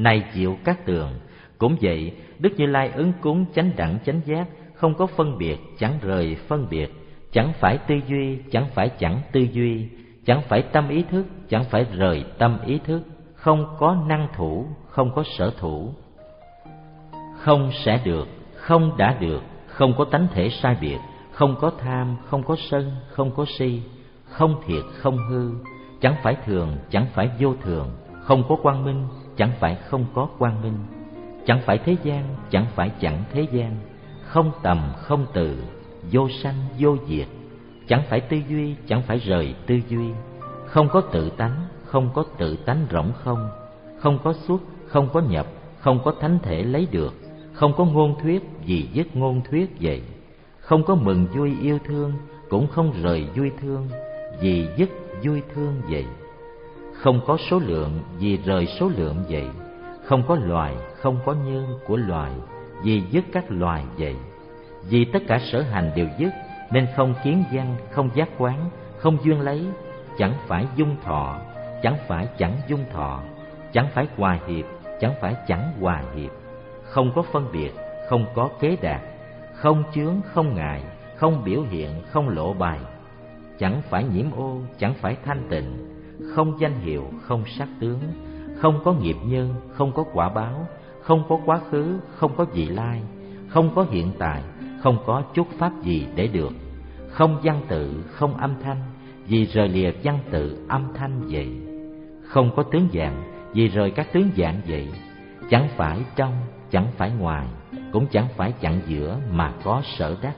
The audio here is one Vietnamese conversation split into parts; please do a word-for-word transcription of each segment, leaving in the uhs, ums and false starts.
Này Diệu Cát Tường, cũng vậy, Đức Như Lai ứng cúng chánh đẳng chánh giác, không có phân biệt, chẳng rời phân biệt, chẳng phải tư duy, chẳng phải chẳng tư duy, chẳng phải tâm ý thức, chẳng phải rời tâm ý thức, không có năng thủ, không có sở thủ, không sẽ được, không đã được, không có tánh thể sai biệt, không có tham, không có sân, không có si, không thiệt, không hư, chẳng phải thường, chẳng phải vô thường, không có quang minh, chẳng phải không có quang minh, chẳng phải thế gian, chẳng phải chẳng thế gian, không tầm, không từ, vô sanh, vô diệt, chẳng phải tư duy, chẳng phải rời tư duy, không có tự tánh, không có tự tánh rỗng không, không có xuất, không có nhập, không có thánh thể lấy được, không có ngôn thuyết, vì dứt ngôn thuyết vậy, không có mừng vui yêu thương, cũng không rời vui thương, vì dứt vui thương vậy, không có số lượng, vì rời số lượng vậy, không có loài, không có nhân của loài, vì dứt các loài vậy, vì tất cả sở hành đều dứt, nên không kiến văn, không giác quán, không duyên lấy, chẳng phải dung thọ, chẳng phải chẳng dung thọ, chẳng phải hòa hiệp, chẳng phải chẳng hòa hiệp, không có phân biệt, không có kế đạt, không chướng, không ngại, không biểu hiện, không lộ bài, chẳng phải nhiễm ô, chẳng phải thanh tịnh, không danh hiệu, không sắc tướng, không có nghiệp nhân, không có quả báo, không có quá khứ, không có vị lai, không có hiện tại, không có chút pháp gì để được, không văn tự, không âm thanh, vì rời lìa văn tự âm thanh vậy, không có tướng dạng, vì rời các tướng dạng vậy, chẳng phải trong, chẳng phải ngoài, cũng chẳng phải chặn giữa mà có sở đắc.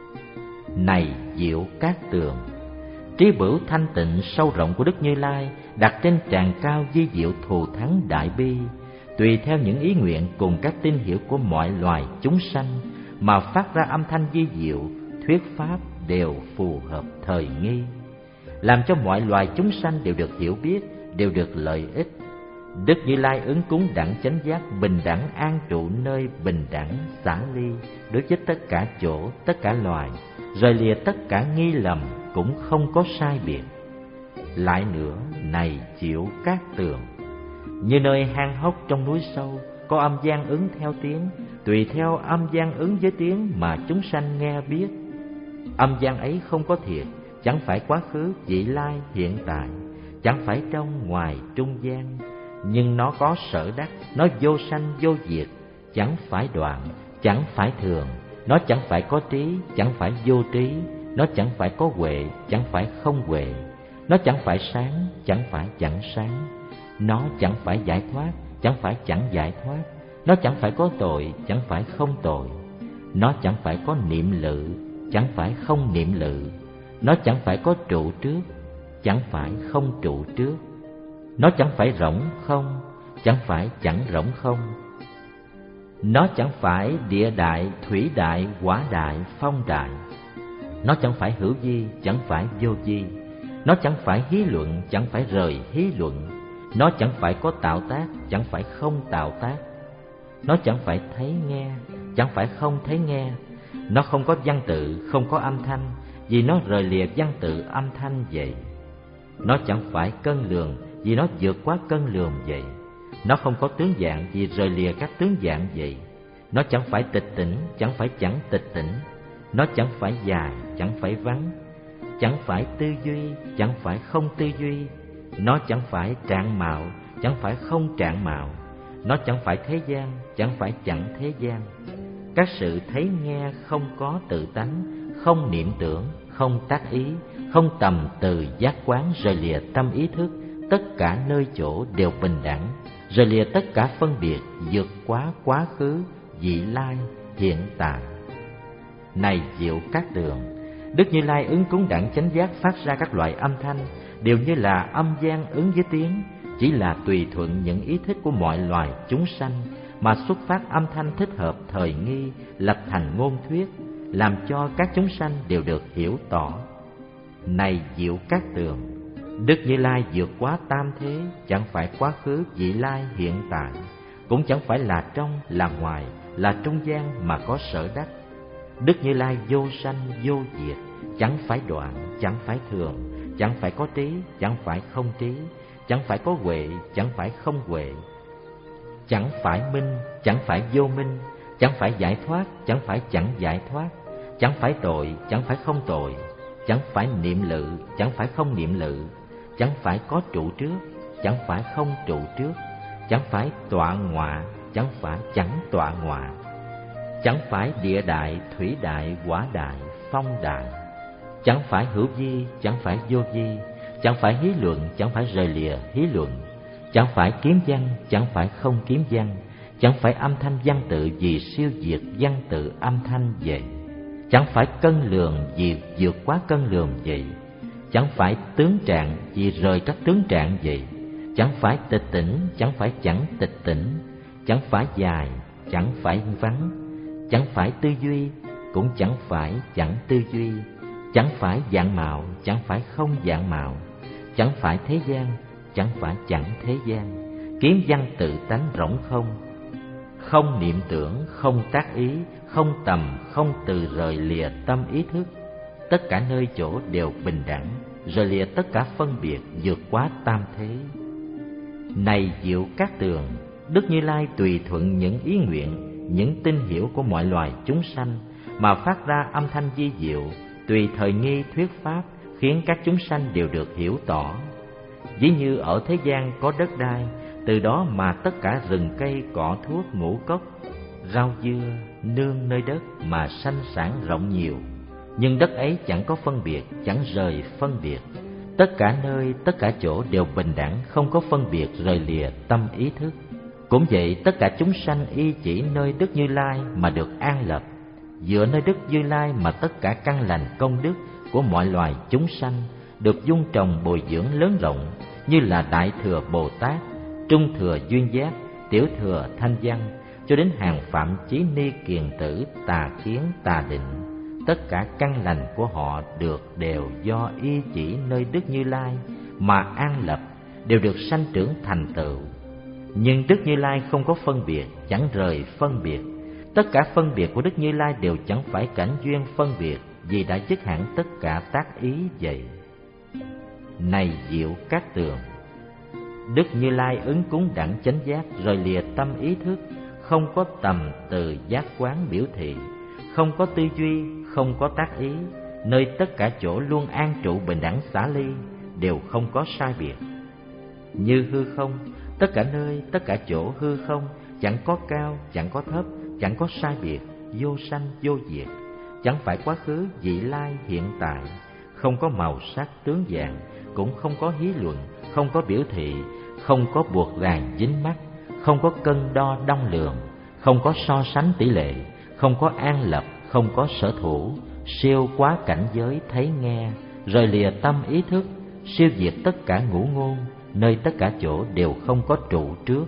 Này Diệu Cát Tường, trí bửu thanh tịnh sâu rộng của Đức Như Lai đặt trên tràng cao vi diệu thù thắng đại bi, tùy theo những ý nguyện cùng các tín hiểu của mọi loài chúng sanh mà phát ra âm thanh vi diệu, thuyết pháp đều phù hợp thời nghi, làm cho mọi loài chúng sanh đều được hiểu biết, đều được lợi ích. Đức Như Lai ứng cúng đẳng chánh giác bình đẳng an trụ nơi bình đẳng xả ly đối với tất cả chỗ, tất cả loài, rời lìa tất cả nghi lầm, cũng không có sai biệt. Lại nữa, này Diệu Cát Tường, như nơi hang hốc trong núi sâu, có âm vang ứng theo tiếng, tùy theo âm vang ứng với tiếng mà chúng sanh nghe biết. Âm vang ấy không có thiệt, chẳng phải quá khứ, vị lai, hiện tại, chẳng phải trong, ngoài, trung gian, nhưng nó có sở đắc, nó vô sanh vô diệt, chẳng phải đoạn, chẳng phải thường, nó chẳng phải có trí, chẳng phải vô trí, nó chẳng phải có huệ, chẳng phải không huệ, nó chẳng phải sáng, chẳng phải chẳng sáng, nó chẳng phải giải thoát, chẳng phải chẳng giải thoát, nó chẳng phải có tội, chẳng phải không tội, nó chẳng phải có niệm lự, chẳng phải không niệm lự, nó chẳng phải có trụ trước, chẳng phải không trụ trước, nó chẳng phải rỗng không, chẳng phải chẳng rỗng không, nó chẳng phải địa đại, thủy đại, hỏa đại, phong đại, nó chẳng phải hữu vi, chẳng phải vô vi, nó chẳng phải hí luận, chẳng phải rời hí luận, nó chẳng phải có tạo tác, chẳng phải không tạo tác, nó chẳng phải thấy nghe, chẳng phải không thấy nghe, nó không có văn tự, không có âm thanh, vì nó rời lìa văn tự âm thanh vậy, nó chẳng phải cân lường, vì nó vượt quá cân lường vậy, nó không có tướng dạng, vì rời lìa các tướng dạng vậy, nó chẳng phải tịch tỉnh, chẳng phải chẳng tịch tỉnh, nó chẳng phải dài, chẳng phải vắng, chẳng phải tư duy, chẳng phải không tư duy, nó chẳng phải trạng mạo, chẳng phải không trạng mạo, nó chẳng phải thế gian, chẳng phải chẳng thế gian. Các sự thấy nghe không có tự tánh, không niệm tưởng, không tác ý, không tầm từ giác quán, rời lìa tâm ý thức, tất cả nơi chỗ đều bình đẳng, rời lìa tất cả phân biệt, vượt quá quá khứ, vị lai, hiện tại. Này Diệu Cát Tường, Đức Như Lai ứng cúng đẳng chánh giác phát ra các loại âm thanh, đều như là âm vang ứng với tiếng, chỉ là tùy thuận những ý thích của mọi loài chúng sanh mà xuất phát âm thanh thích hợp thời nghi, lập thành ngôn thuyết, làm cho các chúng sanh đều được hiểu tỏ. Này Diệu Cát Tường, Đức Như Lai vượt quá tam thế, chẳng phải quá khứ, vị lai, hiện tại, cũng chẳng phải là trong, là ngoài, là trung gian mà có sở đắc. Đức Như Lai vô sanh, vô diệt, chẳng phải đoạn, chẳng phải thường, chẳng phải có trí, chẳng phải không trí, chẳng phải có huệ, chẳng phải không huệ, chẳng phải minh, chẳng phải vô minh, chẳng phải giải thoát, chẳng phải chẳng giải thoát, chẳng phải tội, chẳng phải không tội, chẳng phải niệm lự, chẳng phải không niệm lự, chẳng phải có trụ trước, chẳng phải không trụ trước, chẳng phải tọa ngọa, chẳng phải chẳng tọa ngọa, chẳng phải địa đại, thủy đại, hỏa đại, phong đại, chẳng phải hữu vi, chẳng phải vô vi, chẳng phải hí luận, chẳng phải rời lìa hí luận, chẳng phải kiếm văn, chẳng phải không kiếm văn, chẳng phải âm thanh văn tự vì siêu diệt văn tự âm thanh vậy, chẳng phải cân lường vì vượt quá cân lường vậy, chẳng phải tướng trạng vì rời các tướng trạng vậy, chẳng phải tịch tỉnh, chẳng phải chẳng tịch tỉnh, chẳng phải dài, chẳng phải vắng, chẳng phải tư duy, cũng chẳng phải chẳng tư duy, chẳng phải dạng mạo, chẳng phải không dạng mạo, chẳng phải thế gian, chẳng phải chẳng thế gian, kiếm văn tự tánh rỗng không, không niệm tưởng, không tác ý, không tầm, không từ rời lìa tâm ý thức, tất cả nơi chỗ đều bình đẳng, rời lìa tất cả phân biệt, vượt quá tam thế. Này Diệu Cát Tường, Đức Như Lai tùy thuận những ý nguyện, những tin hiểu của mọi loài chúng sanh mà phát ra âm thanh vi diệu, tùy thời nghi thuyết pháp, khiến các chúng sanh đều được hiểu tỏ. Ví như ở thế gian có đất đai, từ đó mà tất cả rừng cây, cỏ thuốc, ngũ cốc, rau dưa, nương nơi đất mà sanh sản rộng nhiều, nhưng đất ấy chẳng có phân biệt, chẳng rời phân biệt, tất cả nơi, tất cả chỗ đều bình đẳng, không có phân biệt rời lìa tâm ý thức. Cũng vậy, tất cả chúng sanh y chỉ nơi Đức Như Lai mà được an lập, dựa nơi Đức Như Lai mà tất cả căn lành công đức của mọi loài chúng sanh được dung trồng bồi dưỡng lớn rộng, như là Đại Thừa Bồ Tát, Trung Thừa Duyên Giác, Tiểu Thừa Thanh Văn, cho đến hàng Phạm Chí Ni Kiền Tử, Tà Kiến, Tà Định. Tất cả căn lành của họ được đều do y chỉ nơi Đức Như Lai mà an lập, đều được sanh trưởng thành tựu. Nhưng Đức Như Lai không có phân biệt, chẳng rời phân biệt. Tất cả phân biệt của Đức Như Lai đều chẳng phải cảnh duyên phân biệt, vì đã dứt hẳn tất cả tác ý vậy. Này Diệu Cát Tường, Đức Như Lai ứng cúng đẳng chánh giác, rời lìa tâm ý thức, không có tầm từ giác quán biểu thị, không có tư duy, không có tác ý, nơi tất cả chỗ luôn an trụ bình đẳng xả ly, đều không có sai biệt. Như hư không, tất cả nơi, tất cả chỗ hư không, chẳng có cao, chẳng có thấp, chẳng có sai biệt, vô sanh vô diệt, chẳng phải quá khứ, vị lai, hiện tại, không có màu sắc tướng dạng, cũng không có hí luận, không có biểu thị, không có buộc ràng dính mắc, không có cân đo đong lường, không có so sánh tỷ lệ, không có an lập, không có sở thủ, siêu quá cảnh giới thấy nghe, rời lìa tâm ý thức, siêu diệt tất cả ngũ ngôn, nơi tất cả chỗ đều không có trụ trước.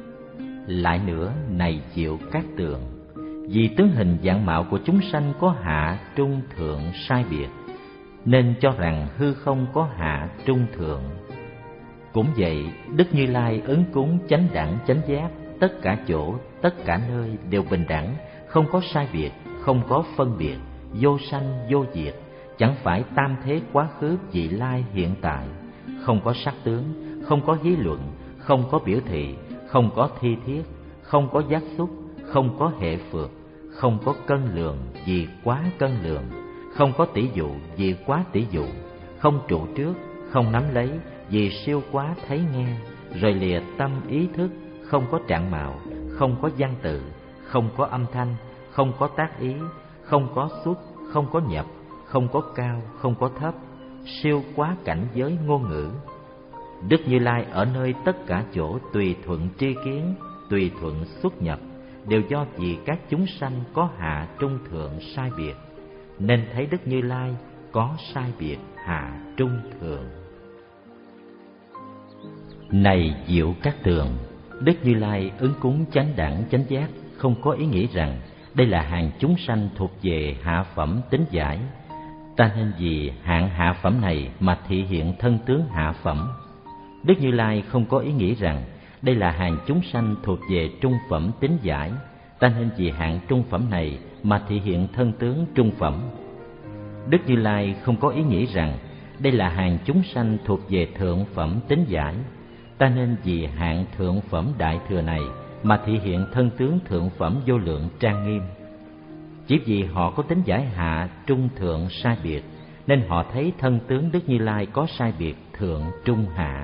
Lại nữa, này Diệu Cát Tường, vì tướng hình dạng mạo của chúng sanh có hạ, trung, thượng sai biệt, nên cho rằng hư không có hạ, trung, thượng. Cũng vậy, Đức Như Lai ứng cúng chánh đẳng chánh giác, tất cả chỗ, tất cả nơi đều bình đẳng, không có sai biệt, không có phân biệt, vô sanh vô diệt, chẳng phải tam thế quá khứ, vị lai, hiện tại, không có sắc tướng, không có hí luận, không có biểu thị, không có thi thiết, không có giác xúc, không có hệ phược, không có cân lường vì quá cân lường, không có tỷ dụ vì quá tỷ dụ, không trụ trước, không nắm lấy vì siêu quá thấy nghe, rời lìa tâm ý thức, không có trạng mạo, không có văn tự, không có âm thanh, không có tác ý, không có xuất, không có nhập, không có cao, không có thấp, siêu quá cảnh giới ngôn ngữ. Đức Như Lai ở nơi tất cả chỗ tùy thuận tri kiến, tùy thuận xuất nhập, đều do vì các chúng sanh có hạ, trung, thượng sai biệt, nên thấy Đức Như Lai có sai biệt hạ, trung, thượng. Này Diệu Cát Tường, Đức Như Lai ứng cúng chánh đẳng chánh giác, không có ý nghĩ rằng đây là hàng chúng sanh thuộc về hạ phẩm tính giải, ta nên vì hạng hạ phẩm này mà thị hiện thân tướng hạ phẩm. Đức Như Lai không có ý nghĩ rằng đây là hàng chúng sanh thuộc về trung phẩm tính giải, ta nên vì hạng trung phẩm này mà thị hiện thân tướng trung phẩm. Đức Như Lai không có ý nghĩ rằng đây là hàng chúng sanh thuộc về thượng phẩm tính giải, ta nên vì hạng thượng phẩm đại thừa này mà thị hiện thân tướng thượng phẩm vô lượng trang nghiêm. Chỉ vì họ có tính giải hạ, trung, thượng sai biệt, nên họ thấy thân tướng Đức Như Lai có sai biệt thượng, trung, hạ.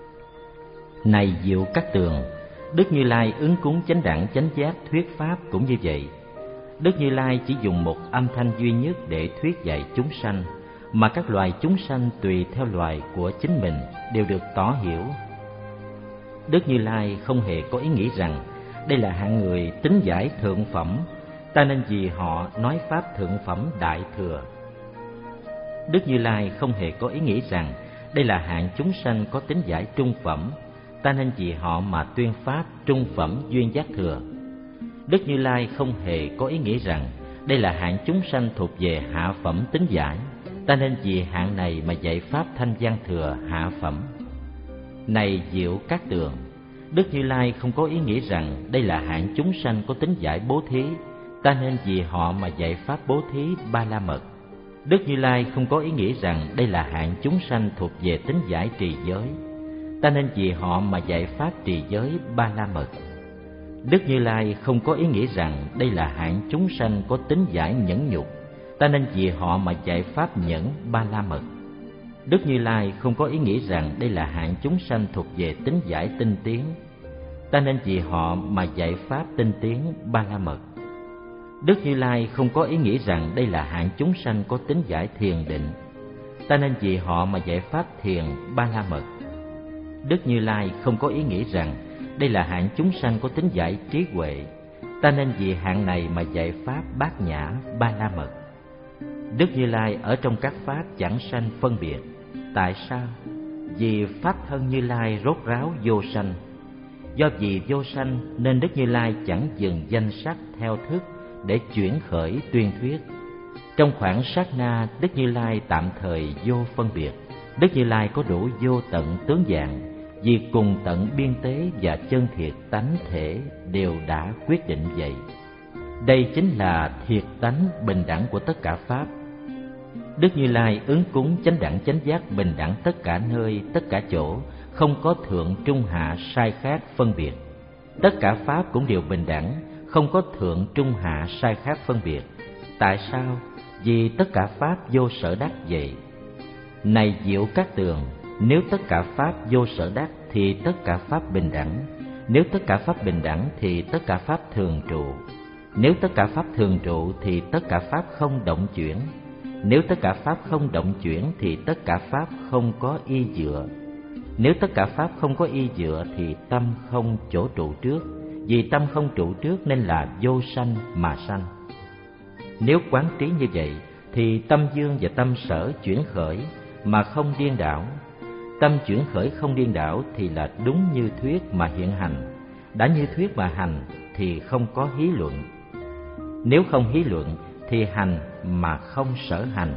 Này Diệu Cát Tường, Đức Như Lai ứng cúng chánh đẳng chánh giác thuyết pháp cũng như vậy. Đức Như Lai chỉ dùng một âm thanh duy nhất để thuyết dạy chúng sanh, mà các loài chúng sanh tùy theo loài của chính mình đều được tỏ hiểu. Đức Như Lai không hề có ý nghĩ rằng đây là hạng người tính giải thượng phẩm, ta nên vì họ nói pháp thượng phẩm đại thừa. Đức Như Lai không hề có ý nghĩ rằng đây là hạng chúng sanh có tính giải trung phẩm, ta nên vì họ mà tuyên pháp trung phẩm duyên giác thừa. Đức Như Lai không hề có ý nghĩ rằng đây là hạng chúng sanh thuộc về hạ phẩm tính giải, ta nên vì hạng này mà dạy pháp thanh văn thừa hạ phẩm. Này Diệu Cát Tường, Đức Như Lai không có ý nghĩ rằng đây là hạng chúng sanh có tính giải bố thí, ta nên vì họ mà dạy pháp bố thí ba la mật. Đức Như Lai không có ý nghĩ rằng đây là hạng chúng sanh thuộc về tính giải trì giới, ta nên vì họ mà dạy pháp trì giới ba la mật. Đức Như Lai không có ý nghĩ rằng đây là hạng chúng sanh có tính giải nhẫn nhục, ta nên vì họ mà dạy pháp nhẫn ba la mật. Đức Như Lai không có ý nghĩ rằng đây là hạng chúng sanh thuộc về tính giải tinh tiến, ta nên vì họ mà dạy pháp tinh tiến ba la mật. Đức Như Lai không có ý nghĩ rằng đây là hạng chúng sanh có tính giải thiền định, ta nên vì họ mà dạy pháp thiền ba la mật. Đức Như Lai không có ý nghĩ rằng đây là hạng chúng sanh có tính giải trí huệ, ta nên vì hạng này mà dạy pháp bát nhã ba la mật. Đức Như Lai ở trong các pháp chẳng sanh phân biệt. Tại sao? Vì pháp thân Như Lai rốt ráo vô sanh. Do vì vô sanh nên Đức Như Lai chẳng dừng danh sắc theo thức để chuyển khởi tuyên thuyết. Trong khoảng sát na, Đức Như Lai tạm thời vô phân biệt. Đức Như Lai có đủ vô tận tướng dạng, vì cùng tận biên tế và chân thiệt tánh thể đều đã quyết định vậy. Đây chính là thiệt tánh bình đẳng của tất cả pháp. Đức Như Lai ứng cúng chánh đẳng chánh giác bình đẳng tất cả nơi, tất cả chỗ, không có thượng trung hạ sai khác phân biệt. Tất cả pháp cũng đều bình đẳng, không có thượng trung hạ sai khác phân biệt. Tại sao? Vì tất cả pháp vô sở đắc vậy. Này Diệu Cát Tường, nếu tất cả pháp vô sở đắc thì tất cả pháp bình đẳng. Nếu tất cả pháp bình đẳng thì tất cả pháp thường trụ. Nếu tất cả pháp thường trụ thì tất cả pháp không động chuyển. Nếu tất cả pháp không động chuyển thì tất cả pháp không có y dựa. Nếu tất cả pháp không có y dựa thì tâm không chỗ trụ trước. Vì tâm không trụ trước nên là vô sanh mà sanh. Nếu quán trí như vậy thì tâm dương và tâm sở chuyển khởi mà không điên đảo. Tâm chuyển khởi không điên đảo thì là đúng như thuyết mà hiện hành. Đã như thuyết mà hành thì không có hí luận. Nếu không hí luận thì hành mà không sở hành.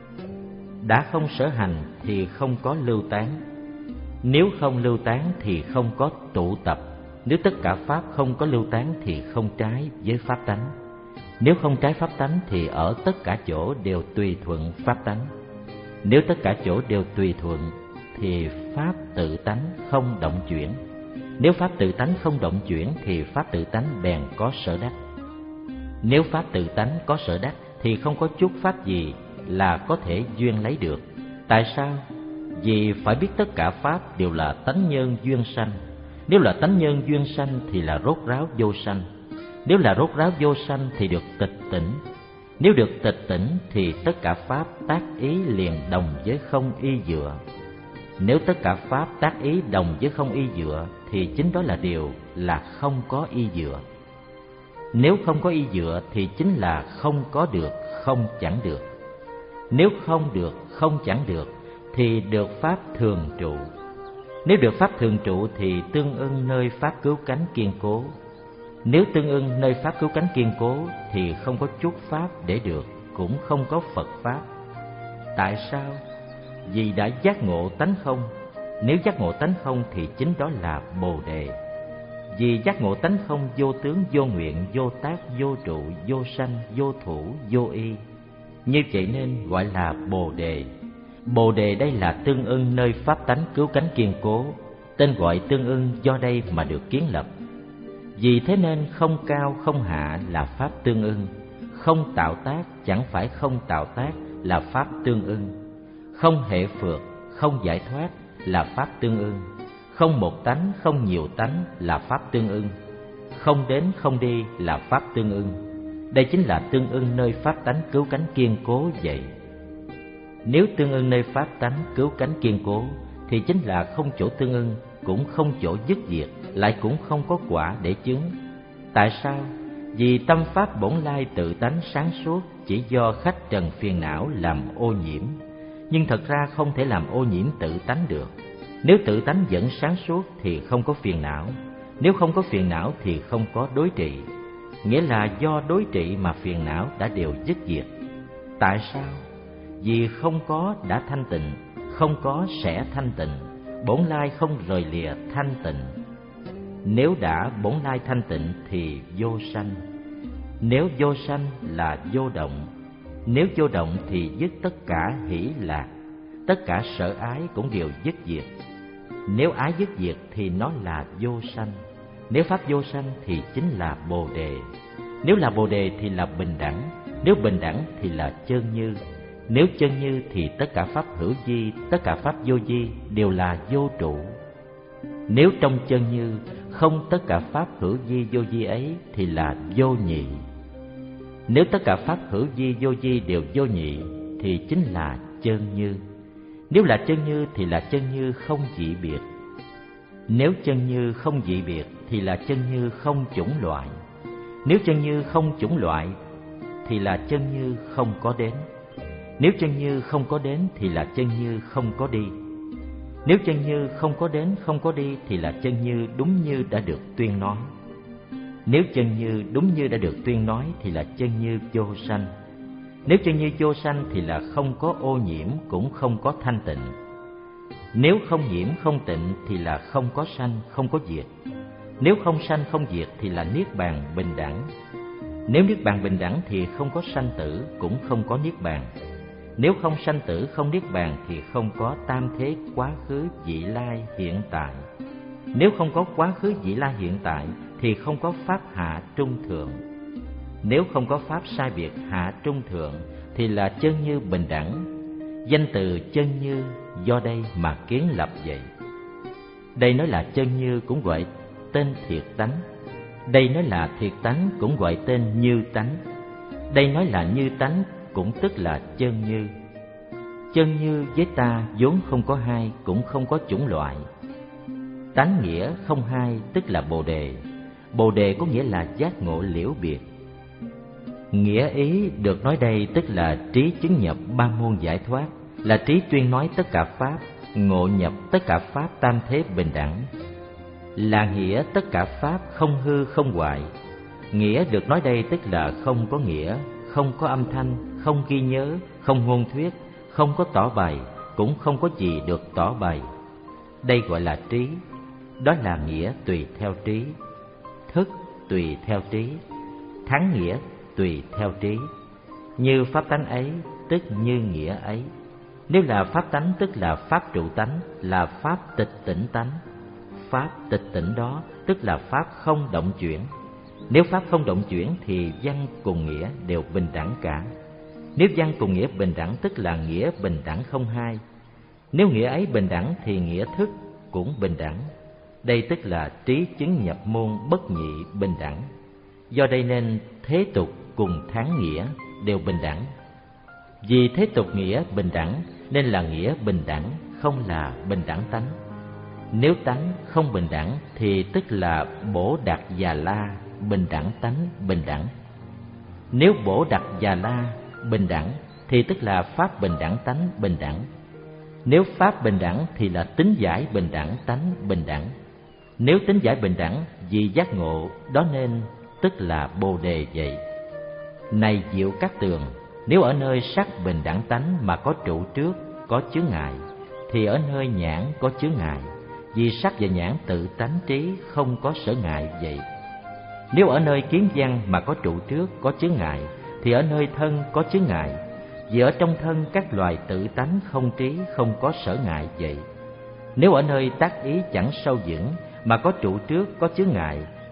Đã không sở hành thì không có lưu tán. Nếu không lưu tán thì không có tụ tập. Nếu tất cả pháp không có lưu tán thì không trái với pháp tánh. Nếu không trái pháp tánh thì ở tất cả chỗ đều tùy thuận pháp tánh. Nếu tất cả chỗ đều tùy thuận thì pháp tự tánh không động chuyển. Nếu pháp tự tánh không động chuyển thì pháp tự tánh bèn có sở đắc. Nếu pháp tự tánh có sở đắc thì không có chút pháp gì là có thể duyên lấy được. Tại sao? Vì phải biết tất cả pháp đều là tánh nhân duyên sanh. Nếu là tánh nhân duyên sanh thì là rốt ráo vô sanh. Nếu là rốt ráo vô sanh thì được tịch tỉnh. Nếu được tịch tỉnh thì tất cả pháp tác ý liền đồng với không y dựa. Nếu tất cả pháp tác ý đồng với không y dựa thì chính đó là điều là không có y dựa. Nếu không có y dựa thì chính là không có được, không chẳng được. Nếu không được, không chẳng được thì được pháp thường trụ. Nếu được pháp thường trụ thì tương ưng nơi pháp cứu cánh kiên cố. Nếu tương ưng nơi pháp cứu cánh kiên cố thì không có chút pháp để được, cũng không có Phật pháp. Tại sao? Vì đã giác ngộ tánh không. Nếu giác ngộ tánh không thì chính đó là Bồ Đề. Vì giác ngộ tánh không vô tướng, vô nguyện, vô tác, vô trụ, vô sanh, vô thủ, vô y. Như vậy nên gọi là Bồ Đề. Bồ Đề đây là tương ưng nơi pháp tánh cứu cánh kiên cố. Tên gọi tương ưng do đây mà được kiến lập. Vì thế nên không cao không hạ là pháp tương ưng, không tạo tác chẳng phải không tạo tác là pháp tương ưng, không hệ phược, không giải thoát là pháp tương ưng, không một tánh, không nhiều tánh là pháp tương ưng, không đến không đi là pháp tương ưng. Đây chính là tương ưng nơi pháp tánh cứu cánh kiên cố vậy. Nếu tương ưng nơi pháp tánh cứu cánh kiên cố thì chính là không chỗ tương ưng, cũng không chỗ dứt diệt, lại cũng không có quả để chứng. Tại sao? Vì tâm pháp bổn lai tự tánh sáng suốt chỉ do khách trần phiền não làm ô nhiễm, nhưng thật ra không thể làm ô nhiễm tự tánh được. Nếu tự tánh vẫn sáng suốt thì không có phiền não, nếu không có phiền não thì không có đối trị. Nghĩa là do đối trị mà phiền não đã đều dứt diệt. Tại sao? Vì không có đã thanh tịnh, không có sẽ thanh tịnh, bổn lai không rời lìa thanh tịnh. Nếu đã bổn lai thanh tịnh thì vô sanh. Nếu vô sanh là vô động. Nếu vô động thì dứt tất cả hỷ lạc, tất cả sở ái cũng đều dứt diệt. Nếu ái dứt diệt thì nó là vô sanh. Nếu pháp vô sanh thì chính là bồ đề. Nếu là bồ đề thì là bình đẳng. Nếu bình đẳng thì là chân như. Nếu chân như thì tất cả pháp hữu vi, tất cả pháp vô vi đều là vô trụ. Nếu trong chân như không tất cả pháp hữu vi vô vi ấy thì là vô nhị. Nếu tất cả pháp hữu vi vô vi đều vô nhị thì chính là chân như. Nếu là chân như thì là chân như không dị biệt. Nếu chân như không dị biệt thì là chân như không chủng loại. Nếu chân như không chủng loại thì là chân như không có đến. Nếu chân như không có đến thì là chân như không có đi. Nếu chân như không có đến không có đi thì là chân như đúng như đã được tuyên nói. Nếu chân như đúng như đã được tuyên nói thì là chân như vô sanh. Nếu chân như vô sanh thì là không có ô nhiễm, cũng không có thanh tịnh. Nếu không nhiễm không tịnh thì là không có sanh, không có diệt. Nếu không sanh không diệt thì là niết bàn bình đẳng. Nếu niết bàn bình đẳng thì không có sanh tử, cũng không có niết bàn. Nếu không sanh tử không niết bàn thì không có tam thế quá khứ vị lai hiện tại. Nếu không có quá khứ vị lai hiện tại thì không có pháp hạ trung thượng. Nếu không có pháp sai biệt hạ trung thượng thì là chân như bình đẳng. Danh từ chân như do đây mà kiến lập vậy. Đây nói là chân như cũng gọi tên thiệt tánh. Đây nói là thiệt tánh cũng gọi tên như tánh. Đây nói là như tánh cũng tức là chân như. Chân như với ta vốn không có hai, cũng không có chủng loại. Tánh nghĩa không hai tức là bồ đề. Bồ đề có nghĩa là giác ngộ liễu biệt. Nghĩa ý được nói đây tức là trí chứng nhập ba môn giải thoát, là trí tuyên nói tất cả pháp, ngộ nhập tất cả pháp tam thế bình đẳng. Là nghĩa tất cả pháp không hư không hoại. Nghĩa được nói đây tức là không có nghĩa, không có âm thanh, không ghi nhớ, không ngôn thuyết, không có tỏ bày, cũng không có gì được tỏ bày. Đây gọi là trí. Đó là nghĩa tùy theo trí, thức tùy theo trí, thắng nghĩa tùy theo trí. Như pháp tánh ấy tức như nghĩa ấy. Nếu là pháp tánh tức là pháp trụ tánh, là pháp tịch tỉnh tánh. Pháp tịch tỉnh đó tức là pháp không động chuyển. Nếu pháp không động chuyển thì văn cùng nghĩa đều bình đẳng cả. Nếu văn cùng nghĩa bình đẳng tức là nghĩa bình đẳng không hai. Nếu nghĩa ấy bình đẳng thì nghĩa thức cũng bình đẳng. Đây tức là trí chứng nhập môn bất nhị bình đẳng. Do đây nên thế tục cùng thắng nghĩa đều bình đẳng. Vì thế tục nghĩa bình đẳng nên là nghĩa bình đẳng, không là bình đẳng tánh. Nếu tánh không bình đẳng thì tức là bổ đặc già la bình đẳng tánh bình đẳng. Nếu bổ đặc già la bình đẳng thì tức là pháp bình đẳng tánh bình đẳng. Nếu pháp bình đẳng thì là tính giải bình đẳng tánh bình đẳng. Nếu tính giải bình đẳng vì giác ngộ, đó nên tức là bồ đề vậy. Này Diệu Cát Tường, nếu ở nơi sắc bình đẳng tánh mà có trụ trước, có chướng ngại, thì ở nơi nhãn có chướng ngại, vì sắc và nhãn tự tánh trí không có sở ngại vậy. Nếu ở nơi kiến văn mà có trụ trước, có chướng ngại, thì ở nơi thân có chướng ngại, vì ở trong thân các loài tự tánh không trí không có sở ngại vậy. Nếu ở nơi tác ý chẳng sâu vững mà có trụ trước có chướng ngại,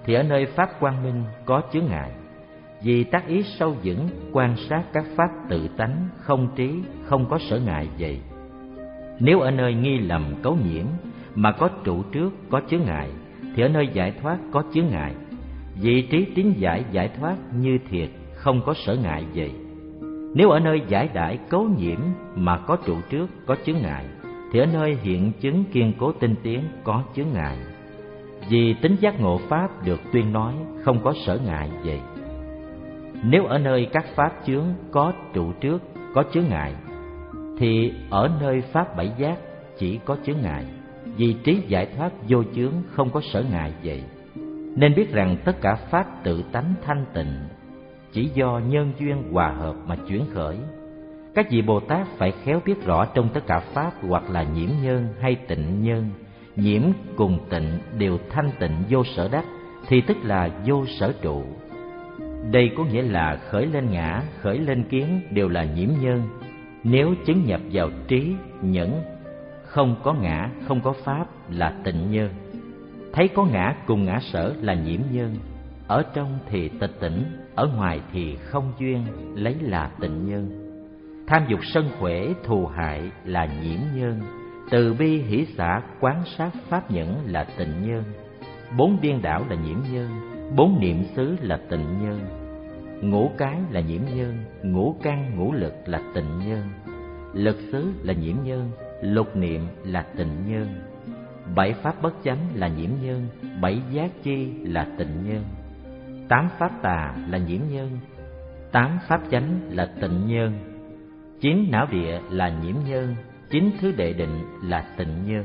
thì ở nơi pháp quang minh có chướng ngại. Vì tác ý sâu vững, quan sát các pháp tự tánh, không trí, không có sở ngại vậy. Nếu ở nơi nghi lầm cấu nhiễm mà có trụ trước, có chướng ngại, thì ở nơi giải thoát có chướng ngại. Vị trí tín giải giải thoát như thiệt, không có sở ngại vậy. Nếu ở nơi giải đãi cấu nhiễm mà có trụ trước, có chướng ngại, thì ở nơi hiện chứng kiên cố tinh tiến có chướng ngại. Vì tính giác ngộ pháp được tuyên nói, không có sở ngại vậy. Nếu ở nơi các pháp chướng có trụ trước, có chướng ngại, thì ở nơi pháp bảy giác chỉ có chướng ngại. Vì trí giải thoát vô chướng, không có sở ngại vậy. Nên biết rằng tất cả pháp tự tánh thanh tịnh chỉ do nhân duyên hòa hợp mà chuyển khởi. Các vị Bồ Tát phải khéo biết rõ trong tất cả pháp, hoặc là nhiễm nhân hay tịnh nhân, nhiễm cùng tịnh đều thanh tịnh vô sở đắc, thì tức là vô sở trụ. Đây có nghĩa là khởi lên ngã, khởi lên kiến đều là nhiễm nhân. Nếu chứng nhập vào trí, nhẫn, không có ngã, không có pháp là tịnh nhân. Thấy có ngã cùng ngã sở là nhiễm nhân. Ở trong thì tịch tỉnh, ở ngoài thì không duyên, lấy là tịnh nhân. Tham dục sân khỏe thù hại là nhiễm nhân. Từ bi hỷ xả quán sát pháp nhẫn là tịnh nhân. Bốn điên đảo là nhiễm nhân, bốn niệm xứ là tịnh nhân. Ngũ cái là nhiễm nhân, ngũ căn ngũ lực là tịnh nhân. Lực xứ là nhiễm nhân, lục niệm là tịnh nhân. Bảy pháp bất chánh là nhiễm nhân, bảy giác chi là tịnh nhân. Tám pháp tà là nhiễm nhân, tám pháp chánh là tịnh nhân. Chín não địa là nhiễm nhân, chín thứ đệ định là tịnh nhân.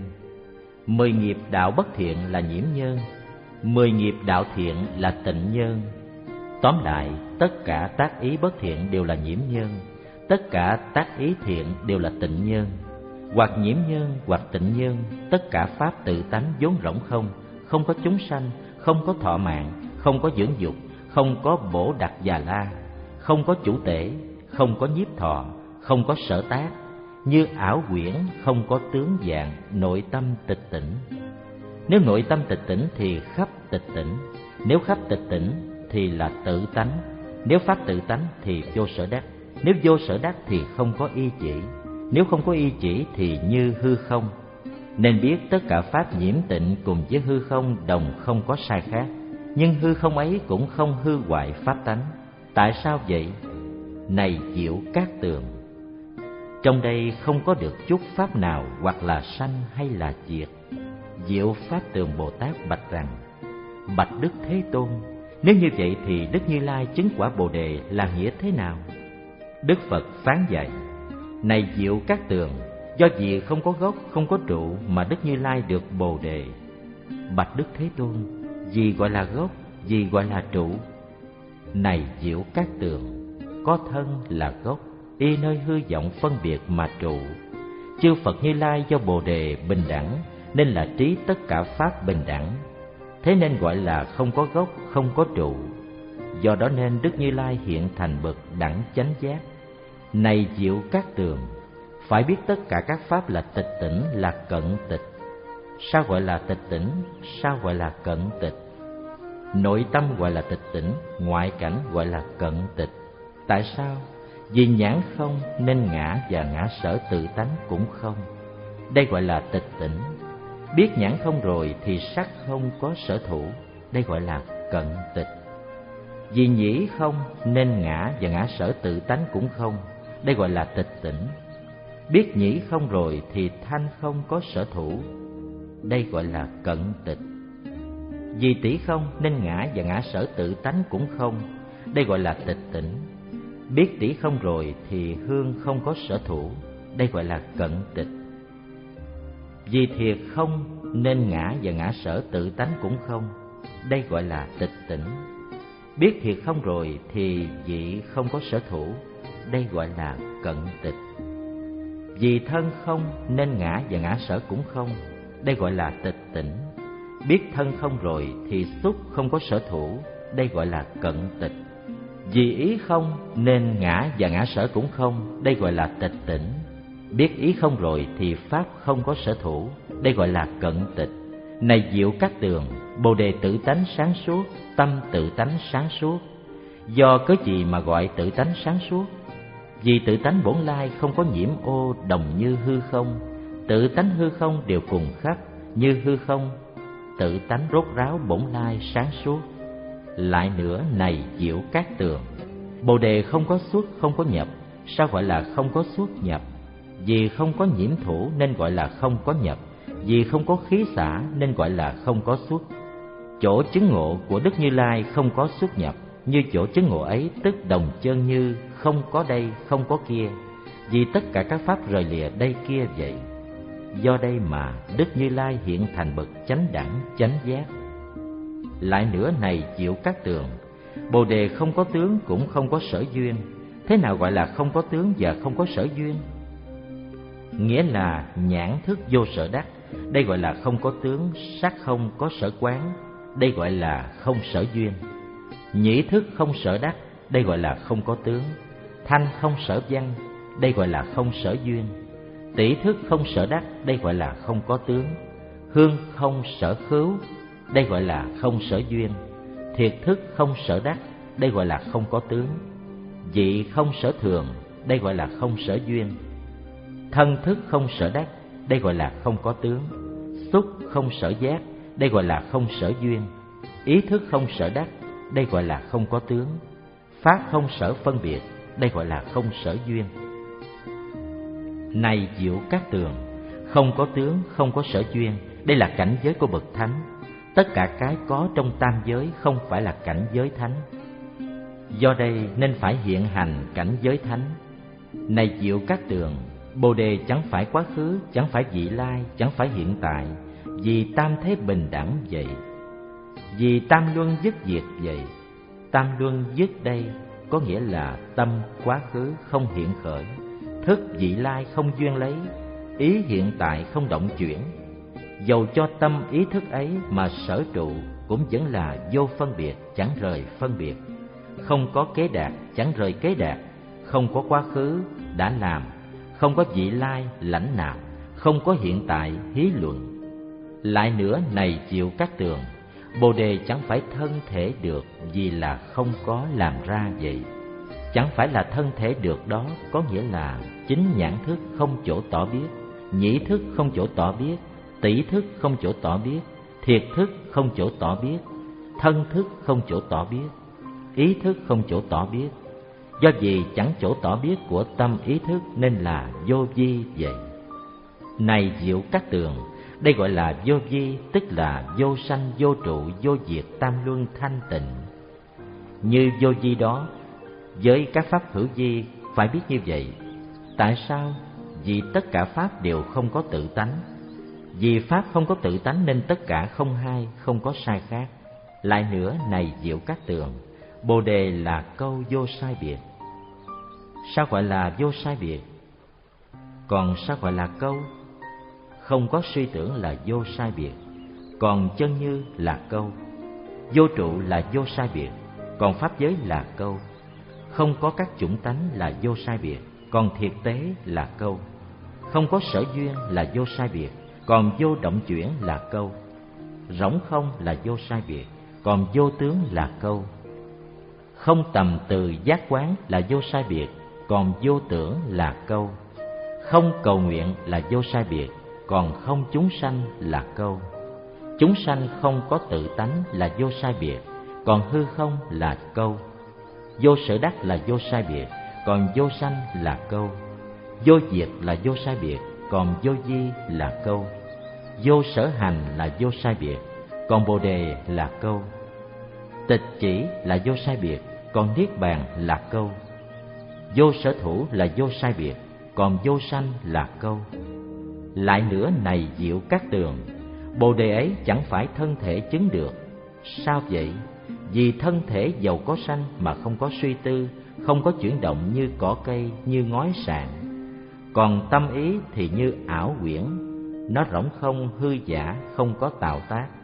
Mười nghiệp đạo bất thiện là nhiễm nhân, mười nghiệp đạo thiện là tịnh nhân. Tóm lại, tất cả tác ý bất thiện đều là nhiễm nhân, tất cả tác ý thiện đều là tịnh nhân. Hoặc nhiễm nhân, hoặc tịnh nhân, tất cả pháp tự tánh vốn rỗng không, không có chúng sanh, không có thọ mạng, không có dưỡng dục, không có bổ đặc già la, không có chủ tể, không có nhiếp thọ, không có sở tác, như ảo quyển, không có tướng dạng, nội tâm tịch tỉnh. Nếu nội tâm tịch tỉnh thì khắp tịch tỉnh, nếu khắp tịch tỉnh thì là tự tánh, nếu pháp tự tánh thì vô sở đắc, nếu vô sở đắc thì không có y chỉ, nếu không có y chỉ thì như hư không. Nên biết tất cả pháp nhiễm tịnh cùng với hư không đồng không có sai khác, nhưng hư không ấy cũng không hư hoại pháp tánh. Tại sao vậy? Này Diệu Cát Tường, trong đây không có được chút pháp nào hoặc là sanh hay là diệt. Diệu Pháp Tường Bồ Tát bạch rằng: bạch Đức Thế Tôn, nếu như vậy thì Đức Như Lai chứng quả Bồ Đề là nghĩa thế nào? Đức Phật phán dạy: này Diệu Cát Tường, do vì không có gốc, không có trụ mà Đức Như Lai được Bồ Đề. Bạch Đức Thế Tôn, gì gọi là gốc, gì gọi là trụ? Này Diệu Cát Tường, có thân là gốc, y nơi hư vọng phân biệt mà trụ. Chư Phật Như Lai do Bồ Đề bình đẳng, nên là trí tất cả pháp bình đẳng. Thế nên gọi là không có gốc, không có trụ. Do đó nên Đức Như Lai hiện thành bậc đẳng chánh giác. Này Diệu Cát Tường, phải biết tất cả các pháp là tịch tỉnh, là cận tịch. Sao gọi là tịch tỉnh? Sao gọi là cận tịch? Nội tâm gọi là tịch tỉnh, ngoại cảnh gọi là cận tịch. Tại sao? Vì nhãn không nên ngã và ngã sở tự tánh cũng không. Đây gọi là tịch tỉnh. Biết nhãn không rồi thì sắc không có sở thủ. Đây gọi là cận tịch. Vì nhĩ không nên ngã và ngã sở tự tánh cũng không. Đây gọi là tịch tỉnh. Biết nhĩ không rồi thì thanh không có sở thủ. Đây gọi là cận tịch. Vì tỷ không nên ngã và ngã sở tự tánh cũng không. Đây gọi là tịch tỉnh. Biết tỷ không rồi thì hương không có sở thủ. Đây gọi là cận tịch. Vì thiệt không nên ngã và ngã sở tự tánh cũng không. Đây gọi là tịch tỉnh. Biết thiệt không rồi thì vị không có sở thủ. Đây gọi là cận tịch. Vì thân không nên ngã và ngã sở cũng không. Đây gọi là tịch tỉnh. Biết thân không rồi thì xúc không có sở thủ. Đây gọi là cận tịch. Vì ý không nên ngã và ngã sở cũng không. Đây gọi là tịch tỉnh. Biết ý không rồi thì pháp không có sở thủ. Đây gọi là cận tịch. Này Diệu Cát Tường, Bồ đề tự tánh sáng suốt, tâm tự tánh sáng suốt. Do cớ gì mà gọi tự tánh sáng suốt? Vì tự tánh bổn lai không có nhiễm ô, đồng như hư không. Tự tánh hư không đều cùng khắp như hư không. Tự tánh rốt ráo bổn lai sáng suốt. Lại nữa này Diệu Cát Tường, Bồ đề không có xuất, không có nhập. Sao gọi là không có xuất nhập? Vì không có nhiễm thủ nên gọi là không có nhập. Vì không có khí xả nên gọi là không có xuất. Chỗ chứng ngộ của Đức Như Lai không có xuất nhập. Như chỗ chứng ngộ ấy tức đồng chân như không có đây, không có kia. Vì tất cả các pháp rời lìa đây kia vậy. Do đây mà Đức Như Lai hiện thành bậc chánh đẳng chánh giác. Lại nữa này Diệu Cát Tường, Bồ đề không có tướng cũng không có sở duyên. Thế nào gọi là không có tướng và không có sở duyên? Nghĩa là nhãn thức vô sở đắc, đây gọi là không có tướng. Sắc không có sở quán, đây gọi là không sở duyên. Nhĩ thức không sở đắc, đây gọi là không có tướng. Thanh không sở văn, đây gọi là không sở duyên. Tỷ thức không sở đắc, đây gọi là không có tướng. Hương không sở khứu, đây gọi là không sở duyên. Thiệt thức không sở đắc, đây gọi là không có tướng. Vị không sở thường, đây gọi là không sở duyên. Thân thức không sở đắc, đây gọi là không có tướng. Xúc không sở giác, đây gọi là không sở duyên. Ý thức không sở đắc, đây gọi là không có tướng. Pháp không sở phân biệt, đây gọi là không sở duyên. Này Diệu Cát Tường, không có tướng, không có sở duyên, đây là cảnh giới của bậc thánh. Tất cả cái có trong tam giới không phải là cảnh giới thánh. Do đây nên phải hiện hành cảnh giới thánh. Này Diệu Cát Tường, Bồ đề chẳng phải quá khứ, chẳng phải vị lai, chẳng phải hiện tại. Vì tam thế bình đẳng vậy. Vì tam luân dứt diệt vậy. Tam luân dứt đây có nghĩa là tâm quá khứ không hiện khởi, thức vị lai không duyên lấy, ý hiện tại không động chuyển. Dầu cho tâm ý thức ấy mà sở trụ cũng vẫn là vô phân biệt, chẳng rời phân biệt. Không có kế đạt, chẳng rời kế đạt. Không có quá khứ, đã làm. Không có vị lai, lãnh nạp. Không có hiện tại, hí luận. Lại nữa này Diệu Cát Tường, Bồ đề chẳng phải thân thể được, vì là không có làm ra vậy. Chẳng phải là thân thể được đó, có nghĩa là chính nhãn thức không chỗ tỏ biết, nhĩ thức không chỗ tỏ biết, tỷ thức không chỗ tỏ biết, thiệt thức không chỗ tỏ biết, thân thức không chỗ tỏ biết, ý thức không chỗ tỏ biết. Do vì chẳng chỗ tỏ biết của tâm ý thức nên là vô vi vậy. Này Diệu Cát Tường, đây gọi là vô vi, tức là vô sanh, vô trụ, vô diệt, tam luân thanh tịnh. Như vô vi đó, với các pháp hữu vi phải biết như vậy. Tại sao? Vì tất cả pháp đều không có tự tánh. Vì pháp không có tự tánh nên tất cả không hai, không có sai khác. Lại nữa này Diệu Cát Tường, Bồ đề là câu vô sai biệt. Sao gọi là vô sai biệt? Còn sao gọi là câu? Không có suy tưởng là vô sai biệt, còn chân như là câu. Vô trụ là vô sai biệt, còn pháp giới là câu. Không có các chủng tánh là vô sai biệt, còn thiệt tế là câu. Không có sở duyên là vô sai biệt, còn vô động chuyển là câu. Rỗng không là vô sai biệt, còn vô tướng là câu. Không tầm từ giác quán là vô sai biệt, còn vô tưởng là câu. Không cầu nguyện là vô sai biệt, còn không chúng sanh là câu. Chúng sanh không có tự tánh là vô sai biệt, còn hư không là câu. Vô sở đắc là vô sai biệt, còn vô sanh là câu. Vô diệt là vô sai biệt, còn vô di là câu. Vô sở hành là vô sai biệt, còn bồ đề là câu. Tịch chỉ là vô sai biệt, còn niết bàn là câu. Vô sở thủ là vô sai biệt, còn vô sanh là câu. Lại nữa này Diệu Cát Tường, bồ đề ấy chẳng phải thân thể chứng được. Sao vậy? Vì thân thể dầu có sanh mà không có suy tư, không có chuyển động như cỏ cây, như ngói sạn. Còn tâm ý thì như ảo quyển, nó rỗng không hư giả, không có tạo tác.